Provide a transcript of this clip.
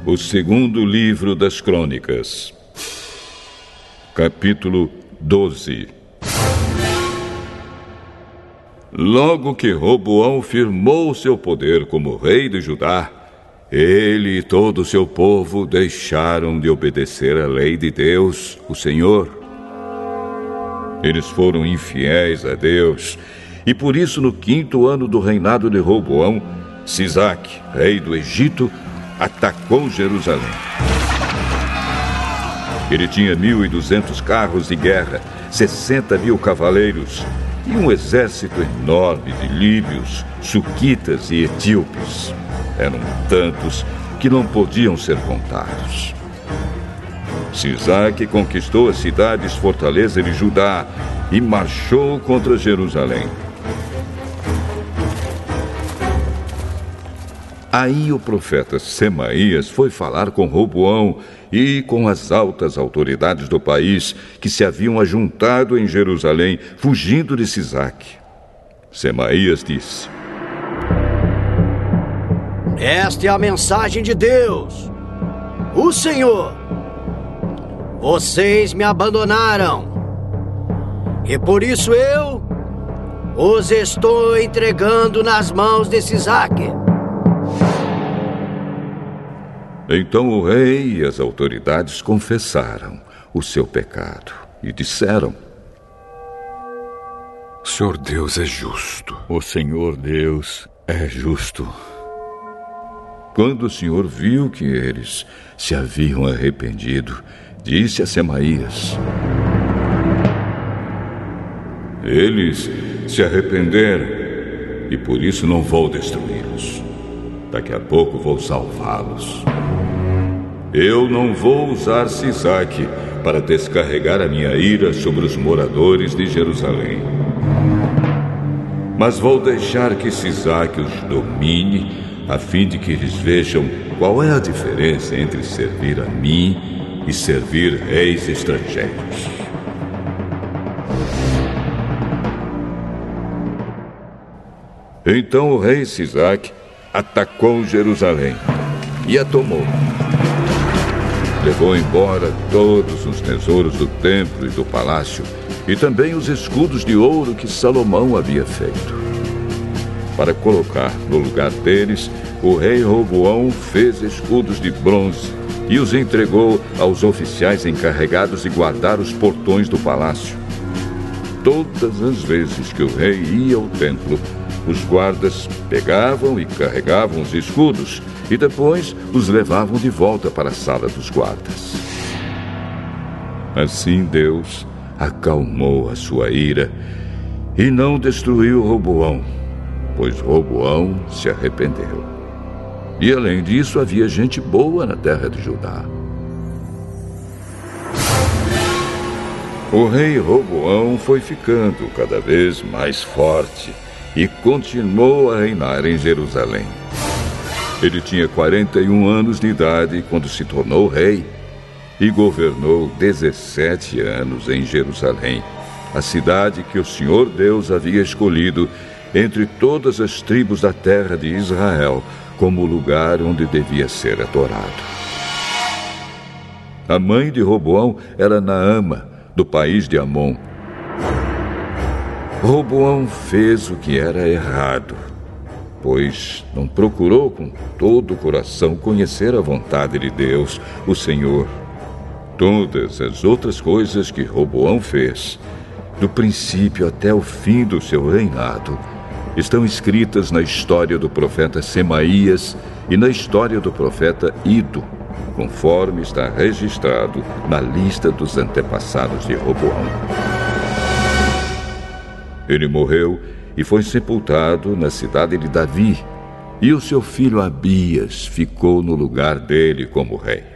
O segundo livro das Crônicas, capítulo 12. Logo que Roboão firmou seu poder como rei de Judá, ele e todo o seu povo deixaram de obedecer à lei de Deus, o Senhor. Eles foram infiéis a Deus, e por isso no 5º ano do reinado de Roboão, Sisaque, rei do Egito, atacou Jerusalém. Ele tinha 1.200 carros de guerra, 60.000 cavaleiros e um exército enorme de líbios, suquitas e etíopes. Eram tantos que não podiam ser contados. Sisaque conquistou as cidades fortaleza de Judá e marchou contra Jerusalém. Aí o profeta Semaías foi falar com Roboão e com as altas autoridades do país que se haviam ajuntado em Jerusalém, fugindo de Sisaque. Semaías disse: Esta é a mensagem de Deus, o Senhor. Vocês me abandonaram, e por isso eu os estou entregando nas mãos de Sisaque. Então o rei e as autoridades confessaram o seu pecado e disseram: O Senhor Deus é justo. O Senhor Deus é justo. Quando o Senhor viu que eles se haviam arrependido, disse a Semaías: Eles se arrependeram e por isso não vou destruí-los. Daqui a pouco vou salvá-los. Eu não vou usar Sisaque para descarregar a minha ira sobre os moradores de Jerusalém. Mas vou deixar que Sisaque os domine, a fim de que eles vejam qual é a diferença entre servir a mim e servir reis estrangeiros. Então o rei Sisaque atacou Jerusalém e a tomou. Levou embora todos os tesouros do templo e do palácio e também os escudos de ouro que Salomão havia feito. Para colocar no lugar deles, o rei Roboão fez escudos de bronze e os entregou aos oficiais encarregados de guardar os portões do palácio. Todas as vezes que o rei ia ao templo, os guardas pegavam e carregavam os escudos e depois os levavam de volta para a sala dos guardas. Assim Deus acalmou a sua ira e não destruiu Roboão, pois Roboão se arrependeu. E além disso, havia gente boa na terra de Judá. O rei Roboão foi ficando cada vez mais forte e continuou a reinar em Jerusalém. Ele tinha 41 anos de idade quando se tornou rei e governou 17 anos em Jerusalém, a cidade que o Senhor Deus havia escolhido entre todas as tribos da terra de Israel como o lugar onde devia ser adorado. A mãe de Roboão era Naama, do país de Amon. Roboão fez o que era errado, pois não procurou com todo o coração conhecer a vontade de Deus, o Senhor. Todas as outras coisas que Roboão fez, do princípio até o fim do seu reinado, estão escritas na história do profeta Semaías e na história do profeta Ido, conforme está registrado na lista dos antepassados de Roboão. Ele morreu e foi sepultado na cidade de Davi, e o seu filho Abias ficou no lugar dele como rei.